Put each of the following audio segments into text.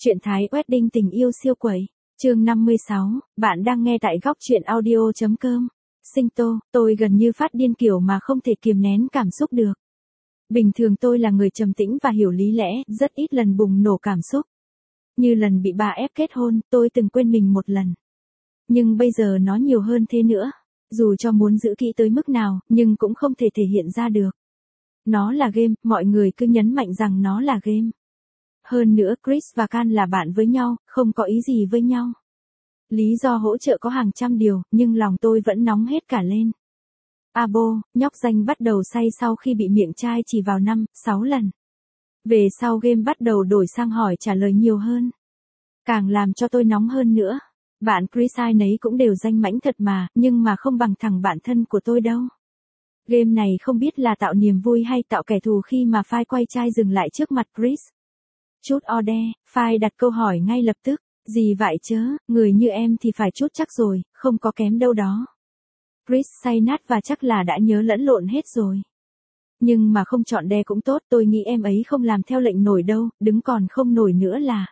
Truyện Thái Wedding tình yêu siêu quẩy. Chương 56, bạn đang nghe tại góc truyện audio.com. Sinh Tô, tôi gần như phát điên kiểu mà không thể kiềm nén cảm xúc được. Bình thường tôi là người trầm tĩnh và hiểu lý lẽ, rất ít lần bùng nổ cảm xúc. Như lần bị bà ép kết hôn, tôi từng quên mình một lần. Nhưng bây giờ nó nhiều hơn thế nữa. Dù cho muốn giữ kỹ tới mức nào, nhưng cũng không thể thể hiện ra được. Nó là game, mọi người cứ nhấn mạnh rằng nó là game. Hơn nữa Chris và Can là bạn với nhau, không có ý gì với nhau. Lý do hỗ trợ có hàng trăm điều, nhưng lòng tôi vẫn nóng hết cả lên. Abo, nhóc danh bắt đầu say sau khi bị miệng trai chỉ vào 5-6 lần. Về sau game bắt đầu đổi sang hỏi trả lời nhiều hơn. Càng làm cho tôi nóng hơn nữa. Bạn Chris ai nấy cũng đều danh mãnh thật nhưng mà không bằng thằng bạn thân của tôi đâu. Game này không biết là tạo niềm vui hay tạo kẻ thù khi mà file quay trai dừng lại trước mặt Chris. Chút order, file đặt câu hỏi ngay lập tức. Gì vậy chớ, người như em thì phải chút chắc rồi, không có kém đâu đó. Chris say nát và chắc là đã nhớ lẫn lộn hết rồi. Nhưng mà không chọn đe cũng tốt, tôi nghĩ em ấy không làm theo lệnh nổi đâu, đứng còn không nổi nữa là.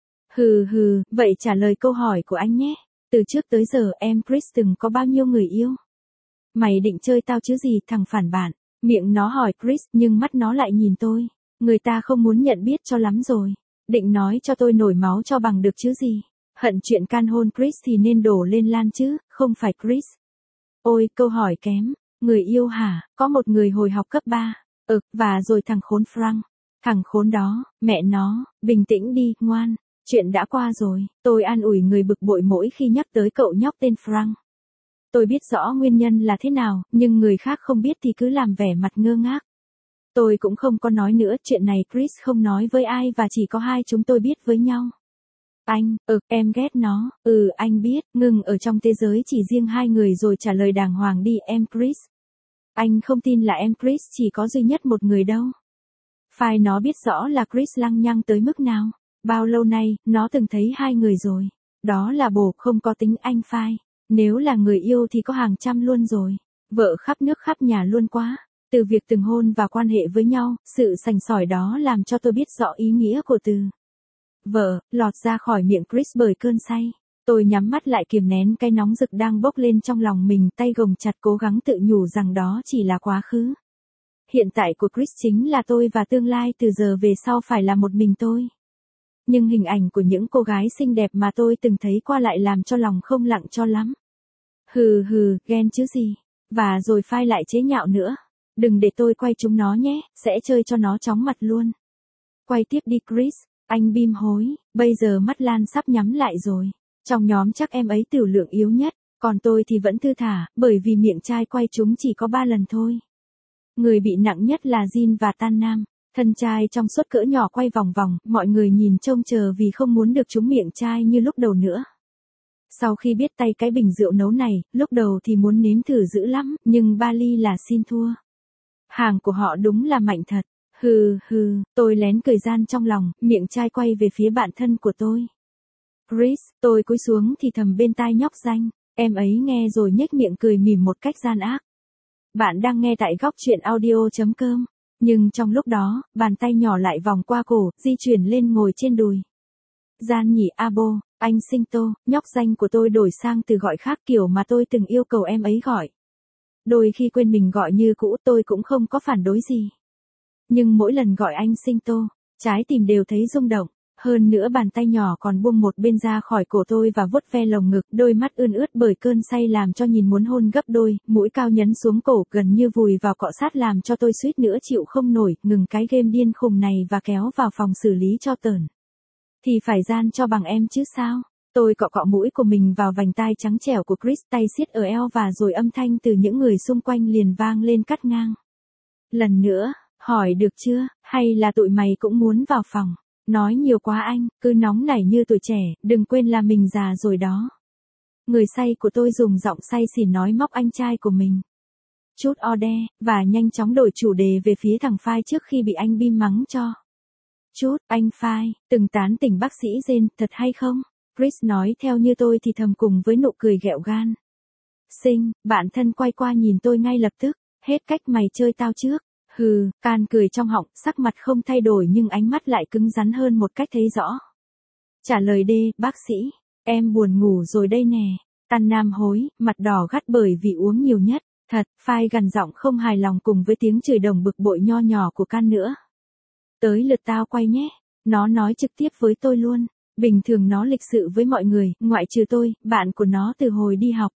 Hừ, vậy trả lời câu hỏi của anh nhé. Từ trước tới giờ em Chris từng có bao nhiêu người yêu? Mày định chơi tao chứ gì, thằng phản bạn. Miệng nó hỏi Chris nhưng mắt nó lại nhìn tôi. Người ta không muốn nhận biết cho lắm rồi. Định nói cho tôi nổi máu cho bằng được chứ gì. Hận chuyện Can hôn Chris thì nên đổ lên Lan chứ, không phải Chris. Ôi, câu hỏi kém. Người yêu hả? Có một người hồi học cấp 3. Và rồi thằng khốn Frank. Thằng khốn đó, mẹ nó, bình tĩnh đi, ngoan. Chuyện đã qua rồi. Tôi an ủi người bực bội mỗi khi nhắc tới cậu nhóc tên Frank. Tôi biết rõ nguyên nhân là thế nào, nhưng người khác không biết thì cứ làm vẻ mặt ngơ ngác. Tôi cũng không có nói nữa, chuyện này Chris không nói với ai và chỉ có hai chúng tôi biết với nhau. Anh, em ghét nó, anh biết, ngừng ở trong thế giới chỉ riêng hai người rồi trả lời đàng hoàng đi em Chris. Anh không tin là em Chris chỉ có duy nhất một người đâu. Phải nó biết rõ là Chris lăng nhăng tới mức nào. Bao lâu nay, nó từng thấy hai người rồi. Đó là bồ, không có tính anh Phai. Nếu là người yêu thì có hàng trăm luôn rồi. Vợ khắp nước khắp nhà luôn quá. Từ việc từng hôn và quan hệ với nhau, sự sành sỏi đó làm cho tôi biết rõ ý nghĩa của từ vợ, lọt ra khỏi miệng Chris bởi cơn say. Tôi nhắm mắt lại kiềm nén cái nóng rực đang bốc lên trong lòng mình, tay gồng chặt cố gắng tự nhủ rằng đó chỉ là quá khứ. Hiện tại của Chris chính là tôi và tương lai từ giờ về sau phải là một mình tôi. Nhưng hình ảnh của những cô gái xinh đẹp mà tôi từng thấy qua lại làm cho lòng không lặng cho lắm. Ghen chứ gì. Và rồi phai lại chế nhạo nữa. Đừng để tôi quay chúng nó nhé, sẽ chơi cho nó chóng mặt luôn. Quay tiếp đi Chris, anh Bim hối, bây giờ mắt Lan sắp nhắm lại rồi. Trong nhóm chắc em ấy tiểu lượng yếu nhất, còn tôi thì vẫn thư thả, bởi vì miệng trai quay chúng chỉ có 3 lần thôi. Người bị nặng nhất là Jin và Tan Nam. Thân trai trong suốt cỡ nhỏ quay vòng vòng, mọi người nhìn trông chờ vì không muốn được trúng miệng trai như lúc đầu nữa. Sau khi biết tay cái bình rượu nấu này, lúc đầu thì muốn nếm thử dữ lắm, nhưng Bali là xin thua. Hàng của họ đúng là mạnh thật. Tôi lén cười gian trong lòng, miệng trai quay về phía bạn thân của tôi. Chris, tôi cúi xuống thì thầm bên tai nhóc danh, em ấy nghe rồi nhếch miệng cười mỉm một cách gian ác. Bạn đang nghe tại góc truyện audio.com. Nhưng trong lúc đó, bàn tay nhỏ lại vòng qua cổ, di chuyển lên ngồi trên đùi. Gian nhỉ abo, anh Sinh Tô, nhóc danh của tôi đổi sang từ gọi khác kiểu mà tôi từng yêu cầu em ấy gọi. Đôi khi quên mình gọi như cũ tôi cũng không có phản đối gì. Nhưng mỗi lần gọi anh Sinh Tô, trái tim đều thấy rung động. Hơn nữa bàn tay nhỏ còn buông một bên ra khỏi cổ tôi và vuốt ve lồng ngực, đôi mắt ươn ướt bởi cơn say làm cho nhìn muốn hôn gấp đôi, mũi cao nhấn xuống cổ gần như vùi vào cọ sát làm cho tôi suýt nữa chịu không nổi, ngừng cái game điên khùng này và kéo vào phòng xử lý cho tởn. Thì phải gian cho bằng em chứ sao? Tôi cọ cọ mũi của mình vào vành tai trắng trẻo của Chris, tay siết ở eo và rồi âm thanh từ những người xung quanh liền vang lên cắt ngang. Lần nữa, hỏi được chưa, hay là tụi mày cũng muốn vào phòng? Nói nhiều quá anh, cứ nóng nảy như tuổi trẻ, đừng quên là mình già rồi đó. Người say của tôi dùng giọng say xỉn nói móc anh trai của mình. Chút order, và nhanh chóng đổi chủ đề về phía thằng Phai trước khi bị anh Bim mắng cho. Chút, anh Phai, từng tán tỉnh bác sĩ Jane, thật hay không? Chris nói theo như tôi thì thầm cùng với nụ cười ghẹo gan. Sinh, bạn thân quay qua nhìn tôi ngay lập tức, hết cách mày chơi tao trước. Can cười trong họng, sắc mặt không thay đổi nhưng ánh mắt lại cứng rắn hơn một cách thấy rõ. Trả lời đê, bác sĩ. Em buồn ngủ rồi đây nè. Tân Nam hối, mặt đỏ gắt bởi vì uống nhiều nhất. Thật, phai gằn giọng không hài lòng cùng với tiếng chửi đồng bực bội nho nhỏ của Can nữa. Tới lượt tao quay nhé. Nó nói trực tiếp với tôi luôn. Bình thường nó lịch sự với mọi người, ngoại trừ tôi, bạn của nó từ hồi đi học.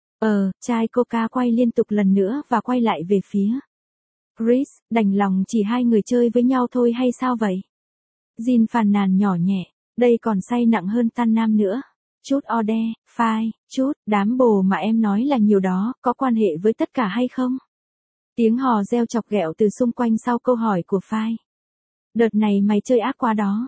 Chai coca quay liên tục lần nữa và quay lại về phía Chris, đành lòng chỉ hai người chơi với nhau thôi hay sao vậy? Jin phàn nàn nhỏ nhẹ, đây còn say nặng hơn Tan Nam nữa. Chút phai, chút, đám bồ mà em nói là nhiều đó, có quan hệ với tất cả hay không? Tiếng hò reo chọc ghẹo từ xung quanh sau câu hỏi của phai. Đợt này mày chơi ác quá đó.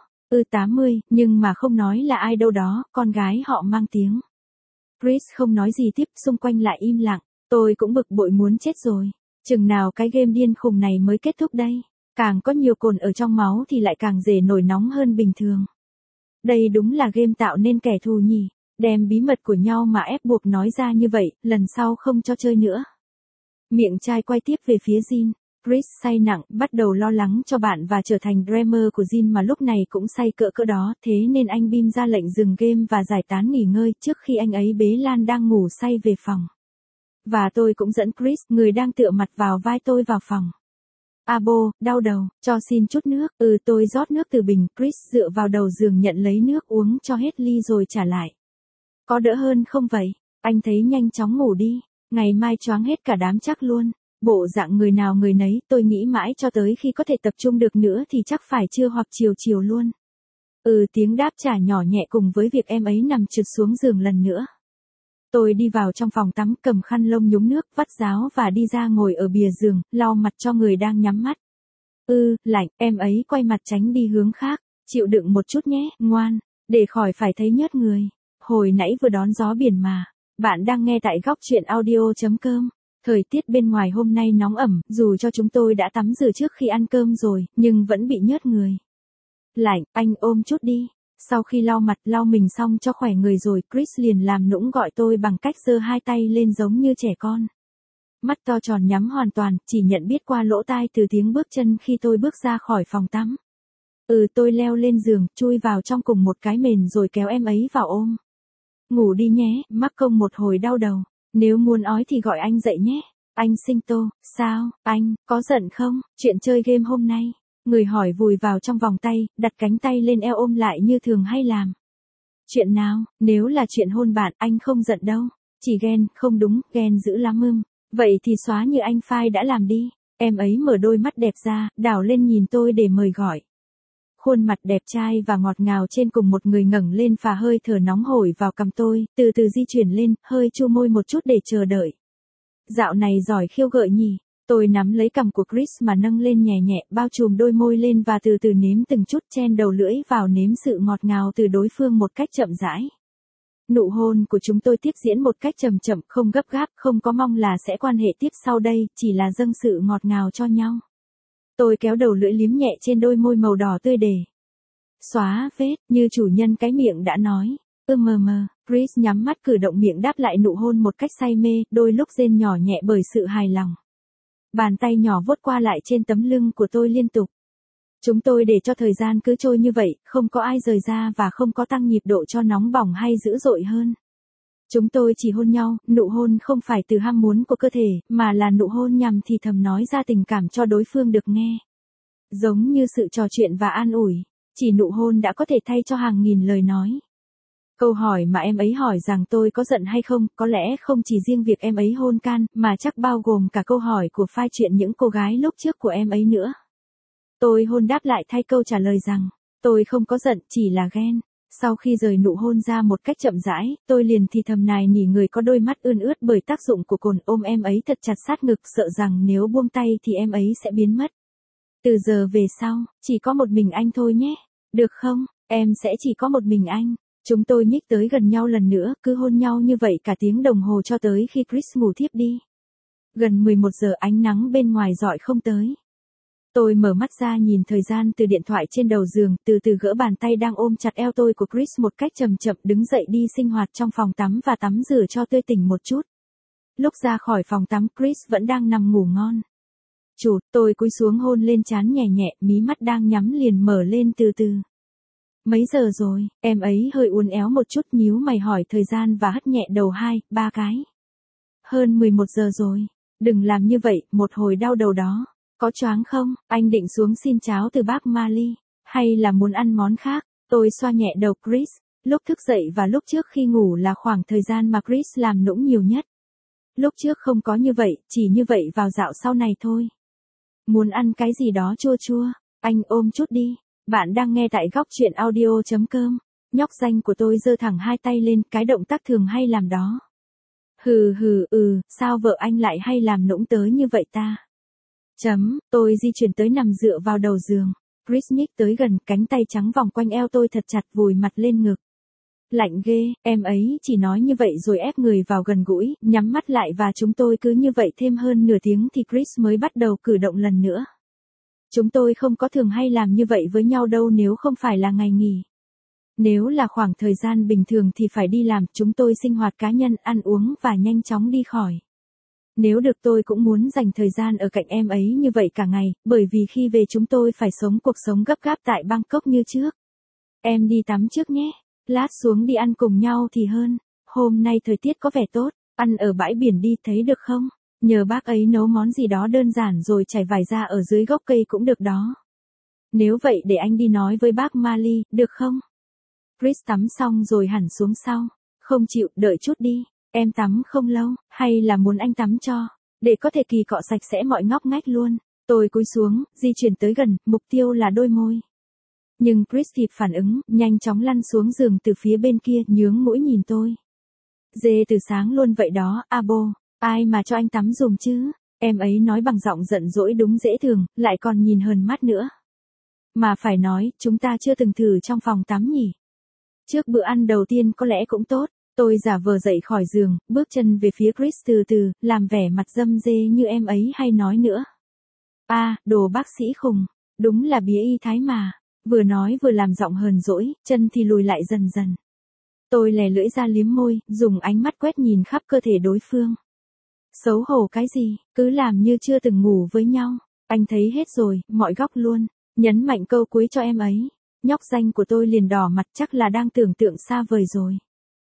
80, nhưng mà không nói là ai đâu đó, con gái họ mang tiếng. Chris không nói gì tiếp, xung quanh lại im lặng, tôi cũng bực bội muốn chết rồi. Chừng nào cái game điên khùng này mới kết thúc đây? Càng có nhiều cồn ở trong máu thì lại càng dễ nổi nóng hơn bình thường. Đây đúng là game tạo nên kẻ thù nhỉ, đem bí mật của nhau mà ép buộc nói ra như vậy, lần sau không cho chơi nữa. Miệng trai quay tiếp về phía Jin. Chris say nặng, bắt đầu lo lắng cho bạn và trở thành dreamer của Jin mà lúc này cũng say cỡ đó, thế nên anh Bim ra lệnh dừng game và giải tán nghỉ ngơi trước khi anh ấy bế Lan đang ngủ say về phòng. Và tôi cũng dẫn Chris, người đang tựa mặt vào vai tôi vào phòng. Abo, đau đầu, cho xin chút nước. Tôi rót nước từ bình, Chris dựa vào đầu giường nhận lấy nước uống cho hết ly rồi trả lại. Có đỡ hơn không vậy? Anh thấy nhanh chóng ngủ đi, ngày mai choáng hết cả đám chắc luôn. Bộ dạng người nào người nấy, tôi nghĩ mãi cho tới khi có thể tập trung được nữa thì chắc phải trưa hoặc chiều luôn. Tiếng đáp trả nhỏ nhẹ cùng với việc em ấy nằm trượt xuống giường lần nữa. Tôi đi vào trong phòng tắm, cầm khăn lông nhúng nước, vắt ráo và đi ra ngồi ở bìa giường, lau mặt cho người đang nhắm mắt. Lạnh, em ấy quay mặt tránh đi hướng khác. Chịu đựng một chút nhé, ngoan, để khỏi phải thấy nhớt người. Hồi nãy vừa đón gió biển mà. Bạn đang nghe tại góc truyện audio.com. Thời tiết bên ngoài hôm nay nóng ẩm, dù cho chúng tôi đã tắm rửa trước khi ăn cơm rồi, nhưng vẫn bị nhớt người. Lạnh, anh ôm chút đi. Sau khi lau mặt lau mình xong cho khỏe người rồi, Chris liền làm nũng gọi tôi bằng cách giơ hai tay lên giống như trẻ con. Mắt to tròn nhắm hoàn toàn, chỉ nhận biết qua lỗ tai từ tiếng bước chân khi tôi bước ra khỏi phòng tắm. Tôi leo lên giường, chui vào trong cùng một cái mền rồi kéo em ấy vào ôm. Ngủ đi nhé, mắc công một hồi đau đầu. Nếu muốn ói thì gọi anh dậy nhé. Anh Sinh Tô, sao, anh, có giận không? Chuyện chơi game hôm nay. Người hỏi vùi vào trong vòng tay, đặt cánh tay lên eo ôm lại như thường hay làm. Chuyện nào, nếu là chuyện hôn bạn, anh không giận đâu. Chỉ ghen, không đúng, ghen dữ lắm. Vậy thì xóa như anh Phai đã làm đi. Em ấy mở đôi mắt đẹp ra, đảo lên nhìn tôi để mời gọi. Khuôn mặt đẹp trai và ngọt ngào trên cùng một người ngẩng lên phả hơi thở nóng hổi vào cằm tôi, từ từ di chuyển lên, hơi chu môi một chút để chờ đợi. Dạo này giỏi khiêu gợi nhỉ. Tôi nắm lấy cằm của Chris mà nâng lên nhẹ nhẹ, bao trùm đôi môi lên và từ từ nếm từng chút, chen đầu lưỡi vào nếm sự ngọt ngào từ đối phương một cách chậm rãi. Nụ hôn của chúng tôi tiếp diễn một cách chậm chậm, không gấp gáp, không có mong là sẽ quan hệ tiếp sau đây, chỉ là dâng sự ngọt ngào cho nhau. Tôi kéo đầu lưỡi liếm nhẹ trên đôi môi màu đỏ tươi để xóa vết, như chủ nhân cái miệng đã nói. Chris nhắm mắt cử động miệng đáp lại nụ hôn một cách say mê, đôi lúc rên nhỏ nhẹ bởi sự hài lòng. Bàn tay nhỏ vuốt qua lại trên tấm lưng của tôi liên tục. Chúng tôi để cho thời gian cứ trôi như vậy, không có ai rời ra và không có tăng nhịp độ cho nóng bỏng hay dữ dội hơn. Chúng tôi chỉ hôn nhau, nụ hôn không phải từ ham muốn của cơ thể, mà là nụ hôn nhằm thì thầm nói ra tình cảm cho đối phương được nghe. Giống như sự trò chuyện và an ủi, chỉ nụ hôn đã có thể thay cho hàng nghìn lời nói. Câu hỏi mà em ấy hỏi rằng tôi có giận hay không, có lẽ không chỉ riêng việc em ấy hôn Can, mà chắc bao gồm cả câu hỏi của Phai chuyện những cô gái lúc trước của em ấy nữa. Tôi hôn đáp lại thay câu trả lời rằng, tôi không có giận, chỉ là ghen. Sau khi rời nụ hôn ra một cách chậm rãi, tôi liền thì thầm nài nỉ người có đôi mắt ươn ướt bởi tác dụng của cồn, ôm em ấy thật chặt sát ngực, sợ rằng nếu buông tay thì em ấy sẽ biến mất. Từ giờ về sau, chỉ có một mình anh thôi nhé. Được không, em sẽ chỉ có một mình anh. Chúng tôi nhích tới gần nhau lần nữa, cứ hôn nhau như vậy cả tiếng đồng hồ cho tới khi Chris ngủ thiếp đi. Gần 11 giờ ánh nắng bên ngoài rọi không tới. Tôi mở mắt ra nhìn thời gian từ điện thoại trên đầu giường, từ từ gỡ bàn tay đang ôm chặt eo tôi của Chris một cách chậm chậm, đứng dậy đi sinh hoạt trong phòng tắm và tắm rửa cho tươi tỉnh một chút. Lúc ra khỏi phòng tắm, Chris vẫn đang nằm ngủ ngon. Tôi cúi xuống hôn lên trán nhẹ nhẹ, mí mắt đang nhắm liền mở lên từ từ. Mấy giờ rồi, em ấy hơi uốn éo một chút nhíu mày hỏi thời gian và hất nhẹ đầu 2, 3 cái. Hơn 11 giờ rồi. Đừng làm như vậy, một hồi đau đầu đó. Có choáng không, anh định xuống xin cháo từ bác Mali, hay là muốn ăn món khác? Tôi xoa nhẹ đầu Chris. Lúc thức dậy và lúc trước khi ngủ là khoảng thời gian mà Chris làm nũng nhiều nhất. Lúc trước không có như vậy, chỉ như vậy vào dạo sau này thôi. Muốn ăn cái gì đó chua chua, anh ôm chút đi. Bạn đang nghe tại góc truyện audio.com. Nhóc danh của tôi giơ thẳng hai tay lên, cái động tác thường hay làm đó. Sao vợ anh lại hay làm nũng tới như vậy ta? Tôi di chuyển tới nằm dựa vào đầu giường. Chris nhích tới gần, cánh tay trắng vòng quanh eo tôi thật chặt vùi mặt lên ngực. Lạnh ghê, em ấy chỉ nói như vậy rồi ép người vào gần gũi, nhắm mắt lại và chúng tôi cứ như vậy thêm hơn nửa tiếng thì Chris mới bắt đầu cử động lần nữa. Chúng tôi không có thường hay làm như vậy với nhau đâu nếu không phải là ngày nghỉ. Nếu là khoảng thời gian bình thường thì phải đi làm, chúng tôi sinh hoạt cá nhân, ăn uống và nhanh chóng đi khỏi. Nếu được tôi cũng muốn dành thời gian ở cạnh em ấy như vậy cả ngày, bởi vì khi về chúng tôi phải sống cuộc sống gấp gáp tại Bangkok như trước. Em đi tắm trước nhé, lát xuống đi ăn cùng nhau thì hơn. Hôm nay thời tiết có vẻ tốt, ăn ở bãi biển đi thấy được không? Nhờ bác ấy nấu món gì đó đơn giản rồi trải vải ra ở dưới gốc cây cũng được đó. Nếu vậy để anh đi nói với bác Mali, được không? Chris tắm xong rồi hẳn xuống sau. Không chịu, đợi chút đi. Em tắm không lâu, hay là muốn anh tắm cho, để có thể kỳ cọ sạch sẽ mọi ngóc ngách luôn. Tôi cúi xuống, di chuyển tới gần, mục tiêu là đôi môi. Nhưng Chris kịp phản ứng, nhanh chóng lăn xuống giường từ phía bên kia, nhướng mũi nhìn tôi. Dê từ sáng luôn vậy đó, Abo, ai mà cho anh tắm giùm chứ? Em ấy nói bằng giọng giận dỗi đúng dễ thương, lại còn nhìn hờn mắt nữa. Mà phải nói, chúng ta chưa từng thử trong phòng tắm nhỉ? Trước bữa ăn đầu tiên có lẽ cũng tốt. Tôi giả vờ dậy khỏi giường, bước chân về phía Chris từ từ, làm vẻ mặt dâm dê như em ấy hay nói nữa. Đồ bác sĩ khùng, đúng là bía y thái mà. Vừa nói vừa làm giọng hờn dỗi, chân thì lùi lại dần dần. Tôi lè lưỡi ra liếm môi, dùng ánh mắt quét nhìn khắp cơ thể đối phương. Xấu hổ cái gì, cứ làm như chưa từng ngủ với nhau. Anh thấy hết rồi, mọi góc luôn. Nhấn mạnh câu cuối cho em ấy. Nhóc danh của tôi liền đỏ mặt, chắc là đang tưởng tượng xa vời rồi.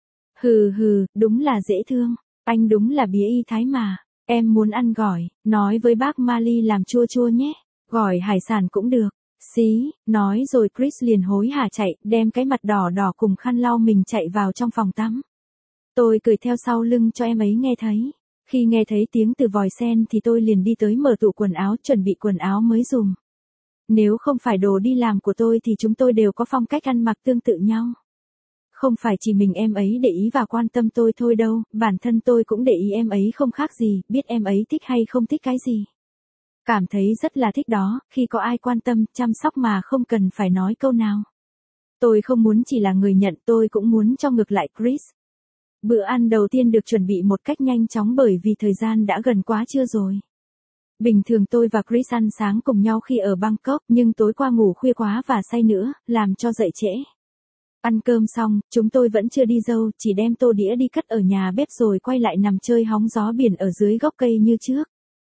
Đúng là dễ thương. Anh đúng là bía y thái mà. Em muốn ăn gỏi, nói với bác Mali làm chua chua nhé. Gỏi hải sản cũng được. Xí, nói rồi Chris liền hối hả chạy, đem cái mặt đỏ đỏ cùng khăn lau mình chạy vào trong phòng tắm. Tôi cười theo sau lưng cho em ấy nghe thấy. Khi nghe thấy tiếng từ vòi sen thì tôi liền đi tới mở tủ quần áo chuẩn bị quần áo mới dùng. Nếu không phải đồ đi làm của tôi thì chúng tôi đều có phong cách ăn mặc tương tự nhau. Không phải chỉ mình em ấy để ý và quan tâm tôi thôi đâu, bản thân tôi cũng để ý em ấy không khác gì, biết em ấy thích hay không thích cái gì. Cảm thấy rất là thích đó, khi có ai quan tâm, chăm sóc mà không cần phải nói câu nào. Tôi không muốn chỉ là người nhận, tôi cũng muốn cho ngược lại Chris. Bữa ăn đầu tiên được chuẩn bị một cách nhanh chóng bởi vì thời gian đã gần quá trưa rồi. Bình thường tôi và Chris ăn sáng cùng nhau khi ở Bangkok, nhưng tối qua ngủ khuya quá và say nữa, làm cho dậy trễ. Ăn cơm xong, chúng tôi vẫn chưa đi dâu, chỉ đem tô đĩa đi cất ở nhà bếp rồi quay lại nằm chơi hóng gió biển ở dưới gốc cây như trước.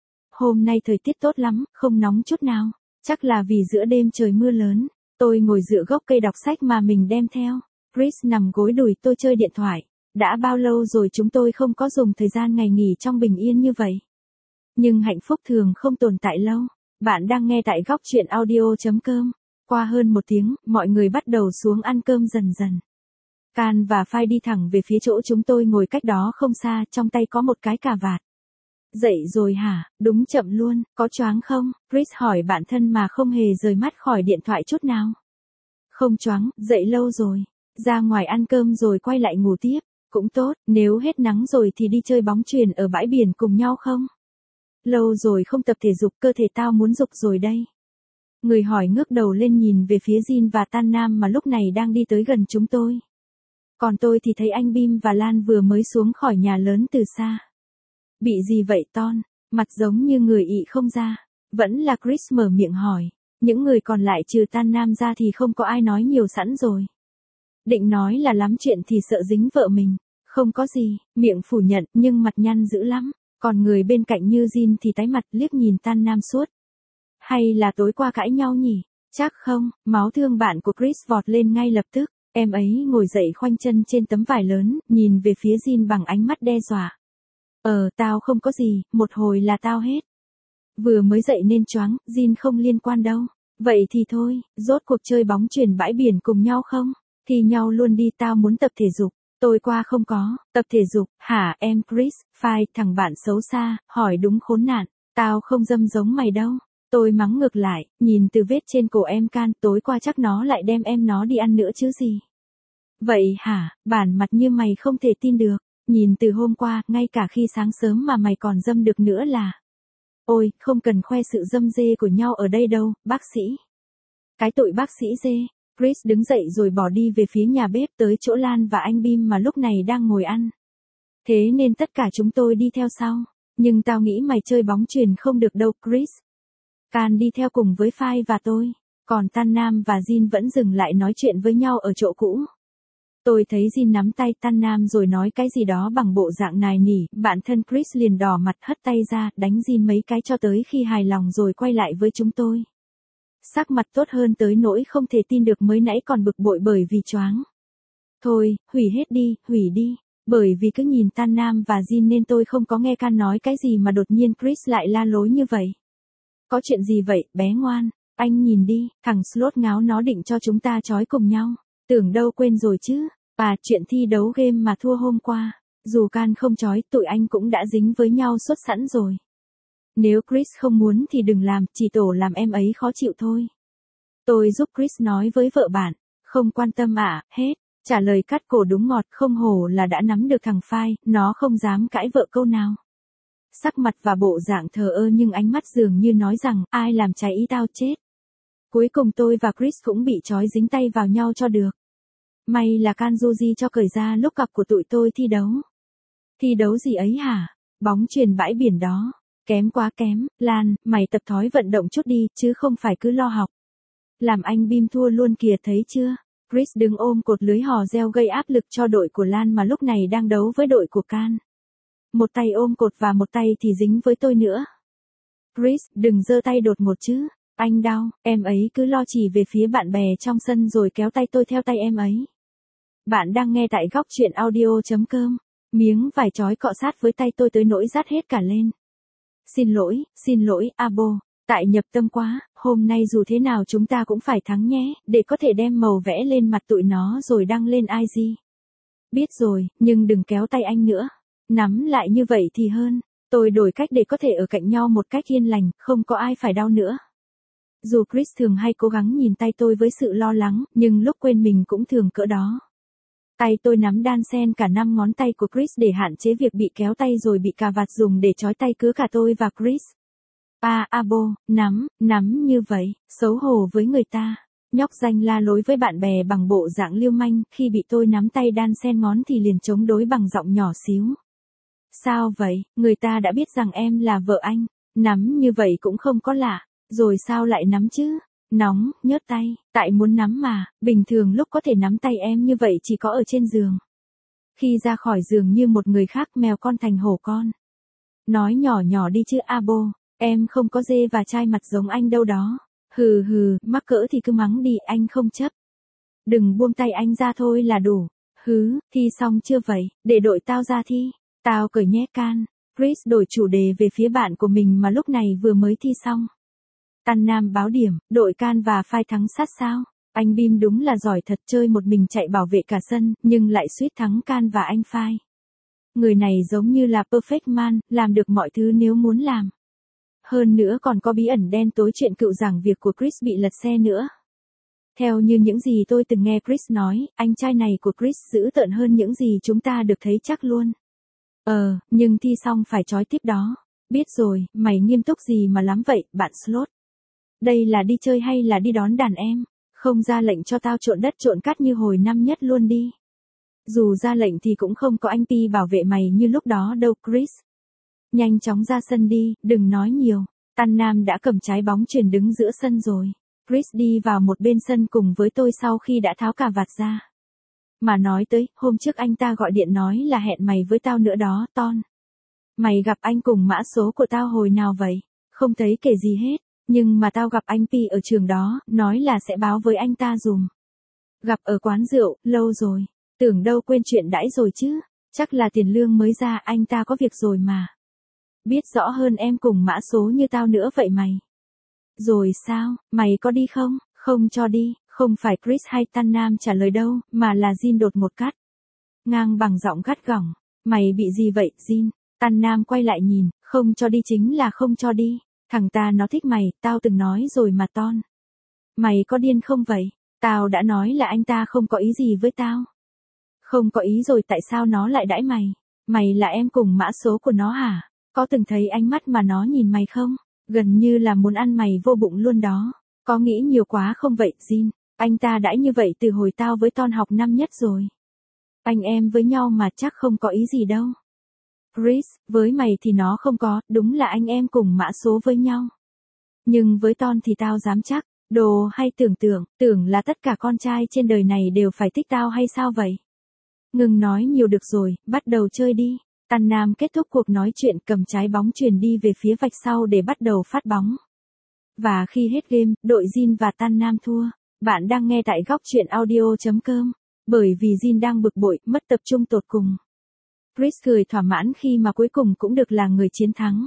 Hôm nay thời tiết tốt lắm, không nóng chút nào. Chắc là vì giữa đêm trời mưa lớn. Tôi ngồi dựa gốc cây đọc sách mà mình đem theo. Chris nằm gối đùi tôi chơi điện thoại. Đã bao lâu rồi chúng tôi không có dùng thời gian ngày nghỉ trong bình yên như vậy. Nhưng hạnh phúc thường không tồn tại lâu. Bạn đang nghe tại góc truyện audio.com. Qua hơn một tiếng, mọi người bắt đầu xuống ăn cơm dần dần. Can và Phai đi thẳng về phía chỗ chúng tôi ngồi cách đó không xa, trong tay có một cái cà vạt. Dậy rồi hả, đúng chậm luôn, có choáng không? Chris hỏi bạn thân mà không hề rời mắt khỏi điện thoại chút nào. Không choáng, dậy lâu rồi. Ra ngoài ăn cơm rồi quay lại ngủ tiếp. Cũng tốt, nếu hết nắng rồi thì đi chơi bóng chuyền ở bãi biển cùng nhau không? Lâu rồi không tập thể dục, cơ thể tao muốn dục rồi đây. Người hỏi ngước đầu lên nhìn về phía Jin và Tan Nam mà lúc này đang đi tới gần chúng tôi. Còn tôi thì thấy anh Bim và Lan vừa mới xuống khỏi nhà lớn từ xa. Bị gì vậy Ton? Mặt giống như người ị không ra. Vẫn là Chris mở miệng hỏi. Những người còn lại trừ Tan Nam ra thì không có ai nói nhiều sẵn rồi. Định nói là lắm chuyện thì sợ dính vợ mình. Không có gì, miệng phủ nhận nhưng mặt nhăn dữ lắm. Còn người bên cạnh như Jin thì tái mặt liếc nhìn Tan Nam suốt. Hay là tối qua cãi nhau nhỉ? Chắc không, máu thương bạn của Chris vọt lên ngay lập tức. Em ấy ngồi dậy khoanh chân trên tấm vải lớn, nhìn về phía Jin bằng ánh mắt đe dọa. Tao không có gì, một hồi là tao hết. Vừa mới dậy nên choáng, Jin không liên quan đâu. Vậy thì thôi, rốt cuộc chơi bóng chuyền bãi biển cùng nhau không? Thì nhau luôn đi, tao muốn tập thể dục. Tôi qua không có, tập thể dục, hả em Chris, phai, thằng bạn xấu xa, hỏi đúng khốn nạn. Tao không dâm giống mày đâu. Tôi mắng ngược lại, nhìn từ vết trên cổ em Can, tối qua chắc nó lại đem em nó đi ăn nữa chứ gì. Vậy hả, bản mặt như mày không thể tin được. Nhìn từ hôm qua, ngay cả khi sáng sớm mà mày còn dâm được nữa là. Ôi, không cần khoe sự dâm dê của nhau ở đây đâu, bác sĩ. Cái tội bác sĩ dê. Chris đứng dậy rồi bỏ đi về phía nhà bếp tới chỗ Lan và anh Bim mà lúc này đang ngồi ăn. Thế nên tất cả chúng tôi đi theo sau. Nhưng tao nghĩ mày chơi bóng chuyền không được đâu, Chris. Can đi theo cùng với Phai và tôi. Còn Tan Nam và Jin vẫn dừng lại nói chuyện với nhau ở chỗ cũ. Tôi thấy Jin nắm tay Tan Nam rồi nói cái gì đó bằng bộ dạng nài nỉ, bạn thân Chris liền đỏ mặt hất tay ra, đánh Jin mấy cái cho tới khi hài lòng rồi quay lại với chúng tôi. Sắc mặt tốt hơn tới nỗi không thể tin được, mới nãy còn bực bội bởi vì choáng. Thôi, hủy hết đi, hủy đi. Bởi vì cứ nhìn Tan Nam và Jin nên tôi không có nghe Can nói cái gì mà đột nhiên Chris lại la lối như vậy. Có chuyện gì vậy, bé ngoan? Anh nhìn đi, thằng Slot ngáo nó định cho chúng ta trói cùng nhau. Tưởng đâu quên rồi chứ. Chuyện thi đấu game mà thua hôm qua. Dù Can không trói, tụi anh cũng đã dính với nhau suốt sẵn rồi. Nếu Chris không muốn thì đừng làm, chỉ tổ làm em ấy khó chịu thôi. Tôi giúp Chris nói với vợ bạn. Không quan tâm hết. Trả lời cắt cổ đúng ngọt, không hổ là đã nắm được thằng Phai, nó không dám cãi vợ câu nào. Sắc mặt và bộ dạng thờ ơ nhưng ánh mắt dường như nói rằng, ai làm trái ý tao chết. Cuối cùng tôi và Chris cũng bị trói dính tay vào nhau cho được. May là Kanjuji cho cởi ra lúc cặp của tụi tôi thi đấu. Thi đấu gì ấy hả? Bóng chuyền bãi biển đó. Kém quá kém, Lan, mày tập thói vận động chút đi, chứ không phải cứ lo học. Làm anh Bim thua luôn kìa, thấy chưa? Chris đứng ôm cột lưới hò reo gây áp lực cho đội của Lan mà lúc này đang đấu với đội của Can. Một tay ôm cột và một tay thì dính với tôi nữa. Chris, đừng giơ tay đột ngột chứ. Anh đau, em ấy cứ lo chỉ về phía bạn bè trong sân rồi kéo tay tôi theo tay em ấy. Bạn đang nghe tại góc truyện audio.com. Miếng vải trói cọ sát với tay tôi tới nỗi rát hết cả lên. Xin lỗi, Abo. Tại nhập tâm quá, hôm nay dù thế nào chúng ta cũng phải thắng nhé, để có thể đem màu vẽ lên mặt tụi nó rồi đăng lên IG. Biết rồi, nhưng đừng kéo tay anh nữa. Nắm lại như vậy thì hơn. Tôi đổi cách để có thể ở cạnh nhau một cách yên lành, không có ai phải đau nữa. Dù Chris thường hay cố gắng nhìn tay tôi với sự lo lắng, nhưng lúc quên mình cũng thường cỡ đó. Tay tôi nắm đan xen cả 5 ngón tay của Chris để hạn chế việc bị kéo tay rồi bị cà vạt dùng để trói tay cứ cả tôi và Chris. Abo, nắm như vậy, xấu hổ với người ta. Nhóc danh la lối với bạn bè bằng bộ dạng lưu manh, khi bị tôi nắm tay đan xen ngón thì liền chống đối bằng giọng nhỏ xíu. Sao vậy, người ta đã biết rằng em là vợ anh, nắm như vậy cũng không có lạ, rồi sao lại nắm chứ? Nóng, nhớt tay, tại muốn nắm mà, bình thường lúc có thể nắm tay em như vậy chỉ có ở trên giường. Khi ra khỏi giường như một người khác, mèo con thành hổ con. Nói nhỏ nhỏ đi chứ Abo, em không có dê và chai mặt giống anh đâu đó. Hừ, mắc cỡ thì cứ mắng đi, anh không chấp. Đừng buông tay anh ra thôi là đủ. Thi xong chưa vậy, để đội tao ra thi. Tao cởi nhé Can. Chris đổi chủ đề về phía bạn của mình mà lúc này vừa mới thi xong. Tan Nam báo điểm, đội Can và Phai thắng sát sao. Anh Bim đúng là giỏi thật, chơi một mình chạy bảo vệ cả sân, nhưng lại suýt thắng Can và anh Phai. Người này giống như là perfect man, làm được mọi thứ nếu muốn làm. Hơn nữa còn có bí ẩn đen tối chuyện cựu giảng việc của Chris bị lật xe nữa. Theo như những gì tôi từng nghe Chris nói, anh trai này của Chris dữ tợn hơn những gì chúng ta được thấy chắc luôn. Nhưng thi xong phải trói tiếp đó. Biết rồi, mày nghiêm túc gì mà lắm vậy, bạn Slot. Đây là đi chơi hay là đi đón đàn em? Không ra lệnh cho tao trộn đất trộn cát như hồi năm nhất luôn đi. Dù ra lệnh thì cũng không có anh Pi bảo vệ mày như lúc đó đâu Chris. Nhanh chóng ra sân đi, đừng nói nhiều. Tan Nam đã cầm trái bóng chuyền đứng giữa sân rồi. Chris đi vào một bên sân cùng với tôi sau khi đã tháo cà vạt ra. Mà nói tới, hôm trước anh ta gọi điện nói là hẹn mày với tao nữa đó, Ton. Mày gặp anh cùng mã số của tao hồi nào vậy? Không thấy kể gì hết. Nhưng mà tao gặp anh Pi ở trường đó, nói là sẽ báo với anh ta dùm. Gặp ở quán rượu, lâu rồi. Tưởng đâu quên chuyện đãi rồi chứ. Chắc là tiền lương mới ra, anh ta có việc rồi mà. Biết rõ hơn em cùng mã số như tao nữa vậy mày. Rồi sao, mày có đi không? Không cho đi, không phải Chris hay Tan Nam trả lời đâu, mà là Jin đột một cắt. Ngang bằng giọng gắt gỏng. Mày bị gì vậy, Jin? Tan Nam quay lại nhìn, không cho đi chính là không cho đi. Thằng ta nó thích mày, tao từng nói rồi mà Ton. Mày có điên không vậy? Tao đã nói là anh ta không có ý gì với tao. Không có ý rồi tại sao nó lại đãi mày? Mày là em cùng mã số của nó hả? Có từng thấy ánh mắt mà nó nhìn mày không? Gần như là muốn ăn mày vô bụng luôn đó. Có nghĩ nhiều quá không vậy, Jin? Anh ta đãi như vậy từ hồi tao với Ton học năm nhất rồi. Anh em với nhau mà chắc không có ý gì đâu. Chris, với mày thì nó không có, đúng là anh em cùng mã số với nhau. Nhưng với Ton thì tao dám chắc, đồ hay tưởng là tất cả con trai trên đời này đều phải thích tao hay sao vậy? Ngừng nói nhiều được rồi, bắt đầu chơi đi. Tan Nam kết thúc cuộc nói chuyện cầm trái bóng chuyền đi về phía vạch sau để bắt đầu phát bóng. Và khi hết game, đội Jin và Tan Nam thua. Bạn đang nghe tại góc chuyện audio.com. Bởi vì Jin đang bực bội, mất tập trung tột cùng. Chris cười thỏa mãn khi mà cuối cùng cũng được là người chiến thắng.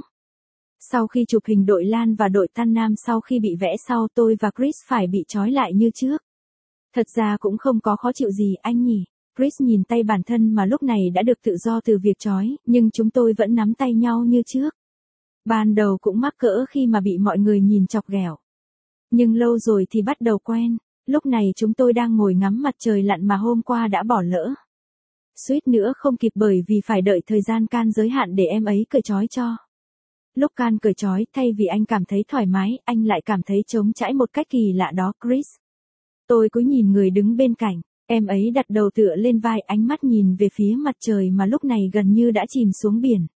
Sau khi chụp hình đội Lan và đội Tan Nam sau khi bị vẽ sau, tôi và Chris phải bị trói lại như trước. Thật ra cũng không có khó chịu gì anh nhỉ. Chris nhìn tay bản thân mà lúc này đã được tự do từ việc trói, nhưng chúng tôi vẫn nắm tay nhau như trước. Ban đầu cũng mắc cỡ khi mà bị mọi người nhìn chọc ghẹo. Nhưng lâu rồi thì bắt đầu quen. Lúc này chúng tôi đang ngồi ngắm mặt trời lặn mà hôm qua đã bỏ lỡ. Suýt nữa không kịp bởi vì phải đợi thời gian Can giới hạn để em ấy cởi trói cho. Lúc Can cởi trói, thay vì anh cảm thấy thoải mái, anh lại cảm thấy trống trải một cách kỳ lạ đó, Chris. Tôi cúi nhìn người đứng bên cạnh, em ấy đặt đầu tựa lên vai, ánh mắt nhìn về phía mặt trời mà lúc này gần như đã chìm xuống biển.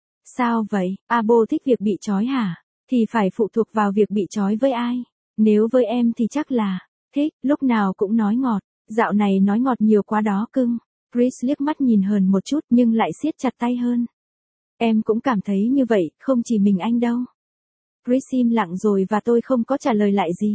Sao vậy, Abo thích việc bị trói hả? Thì phải phụ thuộc vào việc bị trói với ai. Nếu với em thì chắc là thích, lúc nào cũng nói ngọt. Dạo này nói ngọt nhiều quá đó cưng. Chris liếc mắt nhìn hờn một chút nhưng lại siết chặt tay hơn. Em cũng cảm thấy như vậy, không chỉ mình anh đâu. Chris im lặng rồi và tôi không có trả lời lại gì.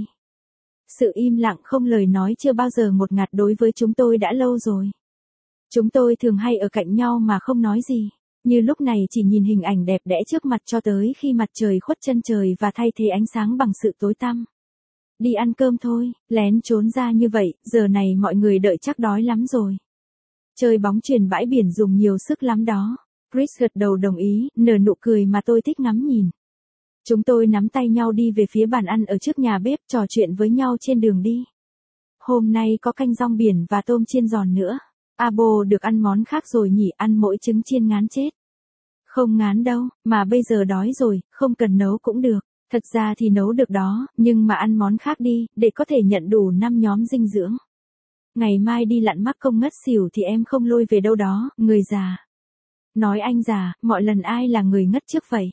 Sự im lặng không lời nói chưa bao giờ ngột ngạt đối với chúng tôi đã lâu rồi. Chúng tôi thường hay ở cạnh nhau mà không nói gì. Như lúc này chỉ nhìn hình ảnh đẹp đẽ trước mặt cho tới khi mặt trời khuất chân trời và thay thế ánh sáng bằng sự tối tăm. Đi ăn cơm thôi, lén trốn ra như vậy, giờ này mọi người đợi chắc đói lắm rồi. Chơi bóng chuyền bãi biển dùng nhiều sức lắm đó. Chris gật đầu đồng ý, nở nụ cười mà tôi thích ngắm nhìn. Chúng tôi nắm tay nhau đi về phía bàn ăn ở trước nhà bếp, trò chuyện với nhau trên đường đi. Hôm nay có canh rong biển và tôm chiên giòn nữa. Abo được ăn món khác rồi nhỉ, ăn mỗi trứng chiên ngán chết. Không ngán đâu, mà bây giờ đói rồi, không cần nấu cũng được. Thật ra thì nấu được đó, nhưng mà ăn món khác đi, để có thể nhận đủ 5 nhóm dinh dưỡng. Ngày mai đi lặn mắc công ngất xỉu thì em không lôi về đâu đó, người già. Nói anh già, mọi lần ai là người ngất trước vậy?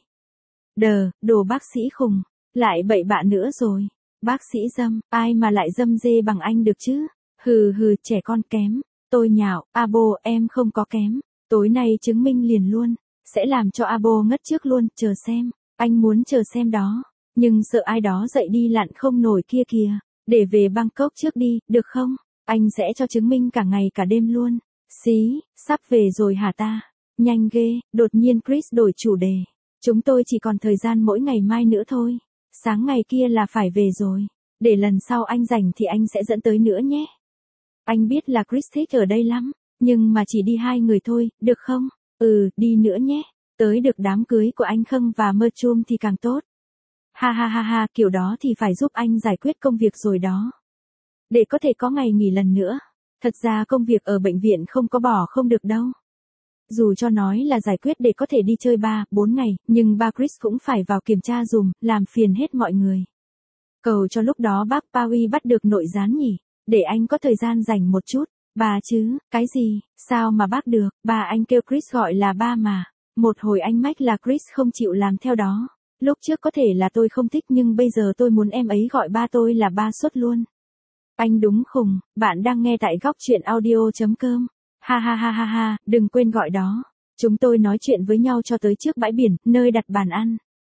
Đồ bác sĩ khùng. Lại bậy bạ nữa rồi. Bác sĩ dâm, ai mà lại dâm dê bằng anh được chứ? Hừ, trẻ con kém. Tôi nhạo, Abo em không có kém. Tối nay chứng minh liền luôn. Sẽ làm cho Abo ngất trước luôn, chờ xem. Anh muốn chờ xem đó. Nhưng sợ ai đó dậy đi lặn không nổi kia kìa. Để về Bangkok trước đi, được không? Anh sẽ cho chứng minh cả ngày cả đêm luôn. Xí, sắp về rồi hả ta? Nhanh ghê, đột nhiên Chris đổi chủ đề. Chúng tôi chỉ còn thời gian mỗi ngày mai nữa thôi. Sáng ngày kia là phải về rồi. Để lần sau anh rảnh thì anh sẽ dẫn tới nữa nhé. Anh biết là Chris thích ở đây lắm. Nhưng mà chỉ đi 2 người thôi, được không? Đi nữa nhé. Tới được đám cưới của anh Khâng và Mơ Chum thì càng tốt. Ha, kiểu đó thì phải giúp anh giải quyết công việc rồi đó. Để có thể có ngày nghỉ lần nữa. Thật ra công việc ở bệnh viện không có bỏ không được đâu. Dù cho nói là giải quyết để có thể đi chơi 3-4 ngày, nhưng ba Chris cũng phải vào kiểm tra dùm, làm phiền hết mọi người. Cầu cho lúc đó bác Paui bắt được nội gián nhỉ, để anh có thời gian dành một chút. Bà chứ, cái gì, sao mà bác được, bà anh kêu Chris gọi là ba mà. Một hồi anh mách là Chris không chịu làm theo đó. Lúc trước có thể là tôi không thích nhưng bây giờ tôi muốn em ấy gọi ba tôi là ba suốt luôn. Anh đúng khùng, bạn đang nghe tại góc chuyện audio.com. Ha, đừng quên gọi đó. Chúng tôi nói chuyện với nhau cho tới trước bãi biển, nơi đặt bàn ăn.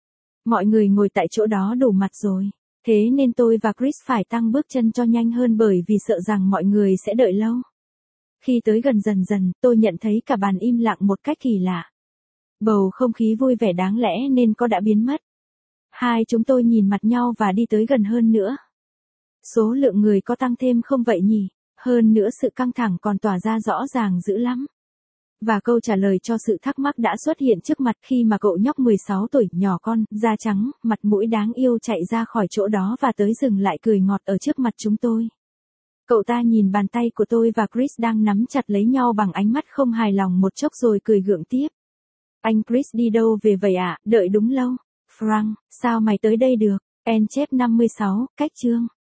Mọi người ngồi tại chỗ đó đủ mặt rồi. Thế nên tôi và Chris phải tăng bước chân cho nhanh hơn bởi vì sợ rằng mọi người sẽ đợi lâu. Khi tới gần dần dần, tôi nhận thấy cả bàn im lặng một cách kỳ lạ. Bầu không khí vui vẻ đáng lẽ nên có đã biến mất. Hai chúng tôi nhìn mặt nhau và đi tới gần hơn nữa. Số lượng người có tăng thêm không vậy nhỉ? Hơn nữa sự căng thẳng còn tỏa ra rõ ràng dữ lắm. Và câu trả lời cho sự thắc mắc đã xuất hiện trước mặt khi mà cậu nhóc 16 tuổi, nhỏ con, da trắng, mặt mũi đáng yêu chạy ra khỏi chỗ đó và tới dừng lại cười ngọt ở trước mặt chúng tôi. Cậu ta nhìn bàn tay của tôi và Chris đang nắm chặt lấy nhau bằng ánh mắt không hài lòng một chốc rồi cười gượng tiếp. Anh Chris đi đâu về vậy ạ? Đợi đúng lâu. Frank, sao mày tới đây được? En chép 56, cách chương.